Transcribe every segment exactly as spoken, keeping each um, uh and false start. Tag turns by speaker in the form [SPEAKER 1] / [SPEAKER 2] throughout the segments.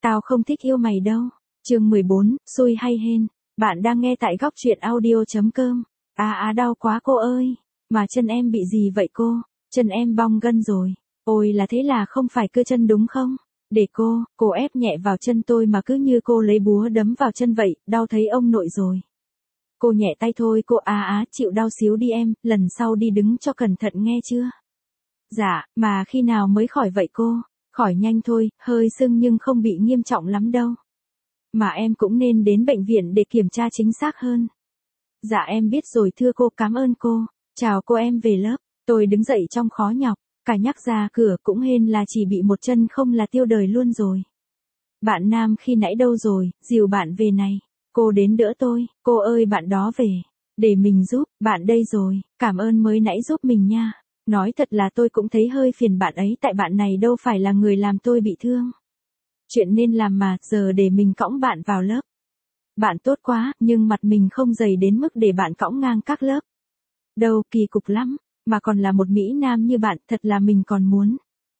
[SPEAKER 1] Tao không thích yêu mày đâu. Chương mười bốn, xui hay hên. Bạn đang nghe tại góc truyện audio chấm com. À à đau quá cô ơi. Mà chân em bị gì vậy cô? Chân em bong gân rồi. Ôi là thế là không phải cưa chân đúng không? Để cô, cô ép nhẹ vào chân tôi mà cứ như cô lấy búa đấm vào chân vậy, đau thấy ông nội rồi. Cô nhẹ tay thôi cô á á chịu đau xíu đi em, lần sau đi đứng cho cẩn thận nghe chưa? Dạ, mà khi nào mới khỏi vậy cô? Khỏi nhanh thôi, hơi sưng nhưng không bị nghiêm trọng lắm đâu. Mà em cũng nên đến bệnh viện để kiểm tra chính xác hơn. Dạ em biết rồi thưa cô, cảm ơn cô. Chào cô, em về lớp. Tôi đứng dậy trong khó nhọc, cả nhắc ra cửa cũng hên là chỉ bị một chân không là tiêu đời luôn rồi. Bạn nam khi nãy đâu rồi, dìu bạn về này. Cô đến đỡ tôi, cô ơi bạn đó về. Để mình giúp, bạn đây rồi, cảm ơn mới nãy giúp mình nha. Nói thật là tôi cũng thấy hơi phiền bạn ấy tại bạn này đâu phải là người làm tôi bị thương. Chuyện nên làm mà, giờ để mình cõng bạn vào lớp. Bạn tốt quá, nhưng mặt mình không dày đến mức để bạn cõng ngang các lớp. Đâu, kỳ cục lắm, mà còn là một Mỹ Nam như bạn, thật là mình còn muốn.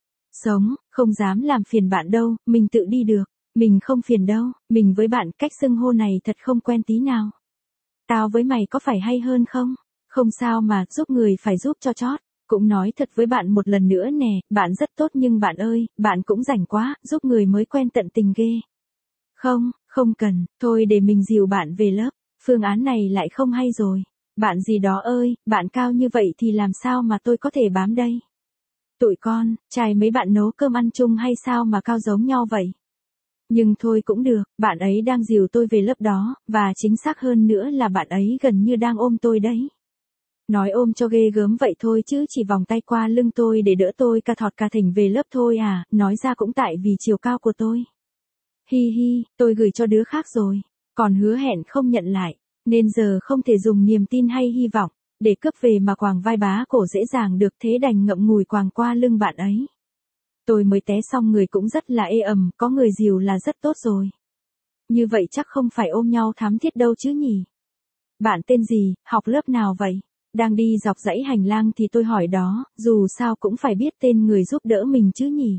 [SPEAKER 1] Sống, không dám làm phiền bạn đâu, mình tự đi được. Mình không phiền đâu, mình với bạn cách xưng hô này thật không quen tí nào. Tao với mày có phải hay hơn không? Không sao mà, giúp người phải giúp cho chót. Cũng nói thật với bạn một lần nữa nè, bạn rất tốt nhưng bạn ơi, bạn cũng rảnh quá, giúp người mới quen tận tình ghê. Không, không cần, thôi để mình dìu bạn về lớp, phương án này lại không hay rồi. Bạn gì đó ơi, bạn cao như vậy thì làm sao mà tôi có thể bám đây? Tụi con, trai mấy bạn nấu cơm ăn chung hay sao mà cao giống nhau vậy? Nhưng thôi cũng được, bạn ấy đang dìu tôi về lớp đó, và chính xác hơn nữa là bạn ấy gần như đang ôm tôi đấy. Nói ôm cho ghê gớm vậy thôi chứ chỉ vòng tay qua lưng tôi để đỡ tôi ca thọt ca thỉnh về lớp thôi à, nói ra cũng tại vì chiều cao của tôi. Hi hi, tôi gửi cho đứa khác rồi, còn hứa hẹn không nhận lại, nên giờ không thể dùng niềm tin hay hy vọng, để cướp về mà quàng vai bá cổ dễ dàng được, thế đành ngậm ngùi quàng qua lưng bạn ấy. Tôi mới té xong người cũng rất là ê ẩm, có người dìu là rất tốt rồi. Như vậy chắc không phải ôm nhau thắm thiết đâu chứ nhỉ? Bạn tên gì, học lớp nào vậy? Đang đi dọc dãy hành lang thì tôi hỏi đó, dù sao cũng phải biết tên người giúp đỡ mình chứ nhỉ?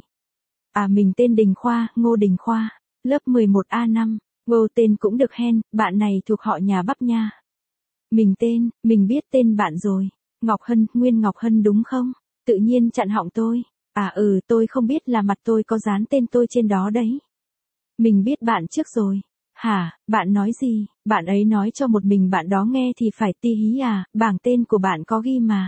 [SPEAKER 1] À mình tên Đình Khoa, Ngô Đình Khoa, lớp mười một A năm, Ngô tên cũng được hen, bạn này thuộc họ nhà Bắp nha. Mình tên, mình biết tên bạn rồi, Ngọc Hân, Nguyên Ngọc Hân đúng không? Tự nhiên chặn họng tôi, à ừ tôi không biết là mặt tôi có dán tên tôi trên đó đấy. Mình biết bạn trước rồi. Hả, bạn nói gì? Bạn ấy nói cho một mình bạn đó nghe thì phải ti hí à, bảng tên của bạn có ghi mà.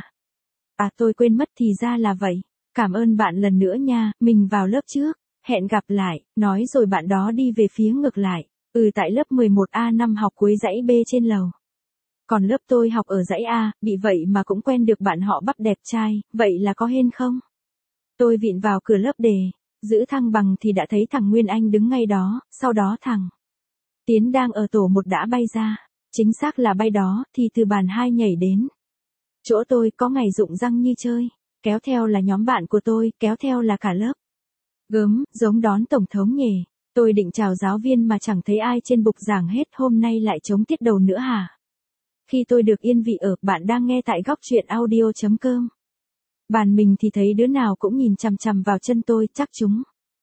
[SPEAKER 1] À tôi quên mất thì ra là vậy. Cảm ơn bạn lần nữa nha, mình vào lớp trước. Hẹn gặp lại, nói rồi bạn đó đi về phía ngược lại. Ừ tại lớp mười một A năm học cuối dãy B trên lầu. Còn lớp tôi học ở dãy A, bị vậy mà cũng quen được bạn họ Bắp đẹp trai, vậy là có hên không? Tôi vịn vào cửa lớp đề, giữ thăng bằng thì đã thấy thằng Nguyên Anh đứng ngay đó, sau đó thằng Tiến đang ở tổ một đã bay ra, chính xác là bay đó, thì từ bàn hai nhảy đến. Chỗ tôi có ngày rụng răng như chơi, kéo theo là nhóm bạn của tôi, kéo theo là cả lớp. Gớm, giống đón tổng thống nhỉ, tôi định chào giáo viên mà chẳng thấy ai trên bục giảng hết, hôm nay lại trống tiết đầu nữa hả? Khi tôi được yên vị ở, bạn đang nghe tại góc truyện audio chấm com. Bàn mình thì thấy đứa nào cũng nhìn chằm chằm vào chân tôi, chắc chúng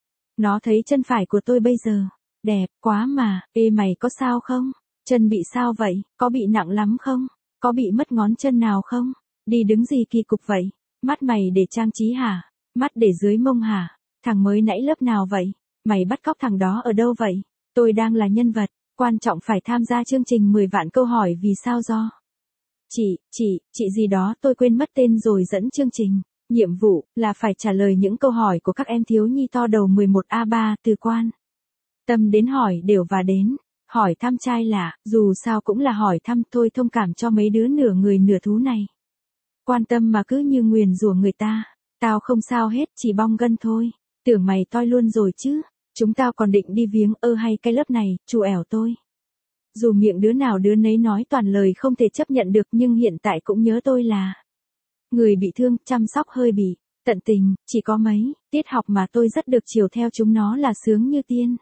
[SPEAKER 1] nó thấy chân phải của tôi bây giờ. Đẹp quá mà, ê mày có sao không? Chân bị sao vậy? Có bị nặng lắm không? Có bị mất ngón chân nào không? Đi đứng gì kỳ cục vậy? Mắt mày để trang trí hả? Mắt để dưới mông hả? Thằng mới nãy lớp nào vậy? Mày bắt cóc thằng đó ở đâu vậy? Tôi đang là nhân vật, quan trọng phải tham gia chương trình mười vạn câu hỏi vì sao do. Chị, chị, chị gì đó tôi quên mất tên rồi dẫn chương trình. Nhiệm vụ là phải trả lời những câu hỏi của các em thiếu nhi to đầu mười một A ba từ quan tâm đến hỏi đều và đến. Hỏi thăm trai lạ, dù sao cũng là hỏi thăm thôi, thông cảm cho mấy đứa nửa người nửa thú này. Quan tâm mà cứ như nguyền rủa người ta. Tao không sao hết, chỉ bong gân thôi. Tưởng mày toi luôn rồi chứ. Chúng tao còn định đi viếng ơ hay cái lớp này, chu ẻo tôi. Dù miệng đứa nào đứa nấy nói toàn lời không thể chấp nhận được nhưng hiện tại cũng nhớ tôi là người bị thương, chăm sóc hơi bị tận tình, chỉ có mấy tiết học mà tôi rất được chiều theo chúng nó là sướng như tiên.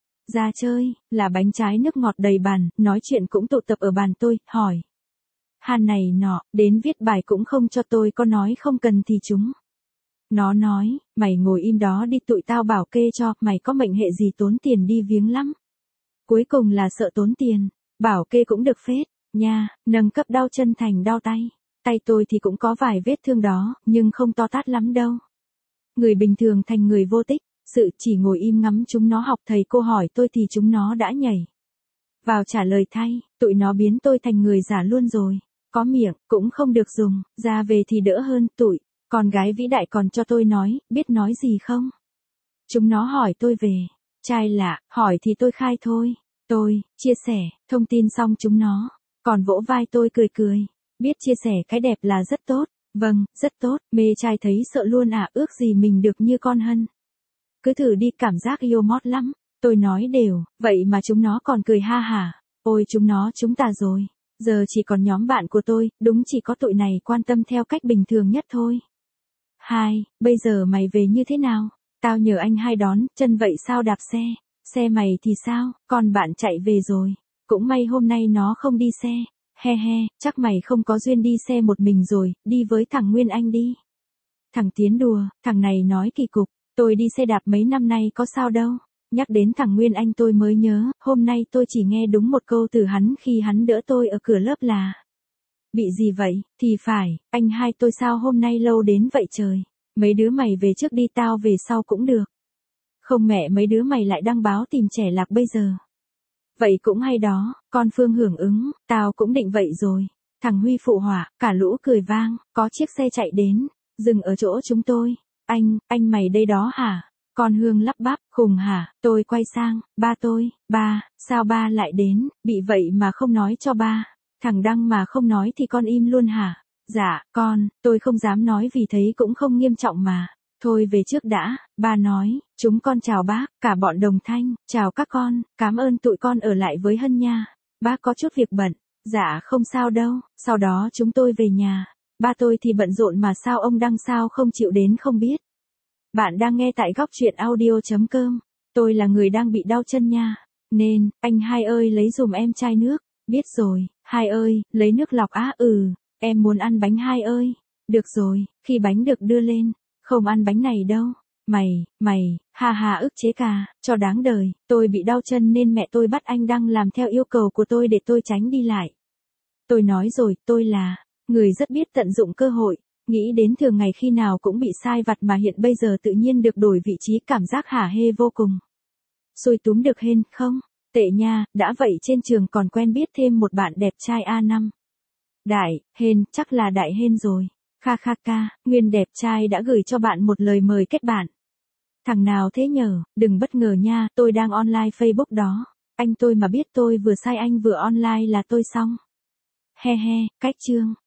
[SPEAKER 1] Ra chơi, là bánh trái nước ngọt đầy bàn, nói chuyện cũng tụ tập ở bàn tôi, hỏi han này nọ, đến viết bài cũng không cho tôi có nói không cần thì chúng Nó nói, mày ngồi im đó đi, tụi tao bảo kê cho, mày có mệnh hệ gì tốn tiền đi viếng lắm. Cuối cùng là sợ tốn tiền, bảo kê cũng được phết, nha, nâng cấp đau chân thành đau tay. Tay tôi thì cũng có vài vết thương đó, nhưng không to tát lắm đâu. Người bình thường thành người vô tích, sự chỉ ngồi im ngắm chúng nó học thầy cô hỏi tôi thì chúng nó đã nhảy vào trả lời thay, tụi nó biến tôi thành người giả luôn rồi. Có miệng, cũng không được dùng, ra về thì đỡ hơn, tụi con gái vĩ đại còn cho tôi nói, biết nói gì không? Chúng nó hỏi tôi về trai lạ, hỏi thì tôi khai thôi. Tôi chia sẻ thông tin xong chúng nó còn vỗ vai tôi cười cười, biết chia sẻ cái đẹp là rất tốt. Vâng, rất tốt, mê trai thấy sợ luôn à, ước gì mình được như con Hân. Cứ thử đi, cảm giác yêu mót lắm. Tôi nói đều, vậy mà chúng nó còn cười ha hả. Ôi chúng nó chúng ta rồi. Giờ chỉ còn nhóm bạn của tôi, đúng chỉ có tụi này quan tâm theo cách bình thường nhất thôi. Hai, bây giờ mày về như thế nào? Tao nhờ anh hai đón, chân vậy sao đạp xe? Xe mày thì sao, còn bạn chạy về rồi. Cũng may hôm nay nó không đi xe. He he, chắc mày không có duyên đi xe một mình rồi, đi với thằng Nguyên Anh đi. Thằng Tiến đùa, thằng này nói kỳ cục, tôi đi xe đạp mấy năm nay có sao đâu. Nhắc đến thằng Nguyên Anh tôi mới nhớ, hôm nay tôi chỉ nghe đúng một câu từ hắn khi hắn đỡ tôi ở cửa lớp là: bị gì vậy, thì phải, anh hai tôi sao hôm nay lâu đến vậy trời. Mấy đứa mày về trước đi, tao về sau cũng được. Không mẹ, mấy đứa mày lại đăng báo tìm trẻ lạc bây giờ. Vậy cũng hay đó, con Phương hưởng ứng, tao cũng định vậy rồi. Thằng Huy phụ họa, cả lũ cười vang, có chiếc xe chạy đến, dừng ở chỗ chúng tôi. Anh, anh mày đây đó hả? Con Hương lắp bắp, khùng hả? Tôi quay sang, ba tôi, ba, sao ba lại đến, bị vậy mà không nói cho ba. Thằng Đăng mà không nói thì con im luôn hả? Dạ, con, tôi không dám nói vì thấy cũng không nghiêm trọng mà. Thôi về trước đã, ba nói, chúng con chào bác, cả bọn đồng thanh, chào các con, cảm ơn tụi con ở lại với Hân nha. Bác có chút việc bận, dạ không sao đâu, sau đó chúng tôi về nhà. Ba tôi thì bận rộn mà sao ông Đăng sao không chịu đến không biết. Bạn đang nghe tại góc truyện audio.com, tôi là người đang bị đau chân nha, nên, anh hai ơi lấy dùm em chai nước, biết rồi, hai ơi, lấy nước lọc á, ừ, em muốn ăn bánh hai ơi, được rồi, khi bánh được đưa lên. Không ăn bánh này đâu. Mày, mày, ha ha ức chế cả, cho đáng đời, tôi bị đau chân nên mẹ tôi bắt anh Đăng làm theo yêu cầu của tôi để tôi tránh đi lại. Tôi nói rồi, tôi là người rất biết tận dụng cơ hội, nghĩ đến thường ngày khi nào cũng bị sai vặt mà hiện bây giờ tự nhiên được đổi vị trí, cảm giác hả hê vô cùng. Xui túm được hên, không? Tệ nha, đã vậy trên trường còn quen biết thêm một bạn đẹp trai a năm. Đại, hên, chắc là đại hên rồi. Kha kha ca, Nguyên đẹp trai đã gửi cho bạn một lời mời kết bạn. Thằng nào thế nhở, đừng bất ngờ nha, tôi đang online Facebook đó. Anh tôi mà biết tôi vừa sai anh vừa online là tôi xong. He he, cách chương.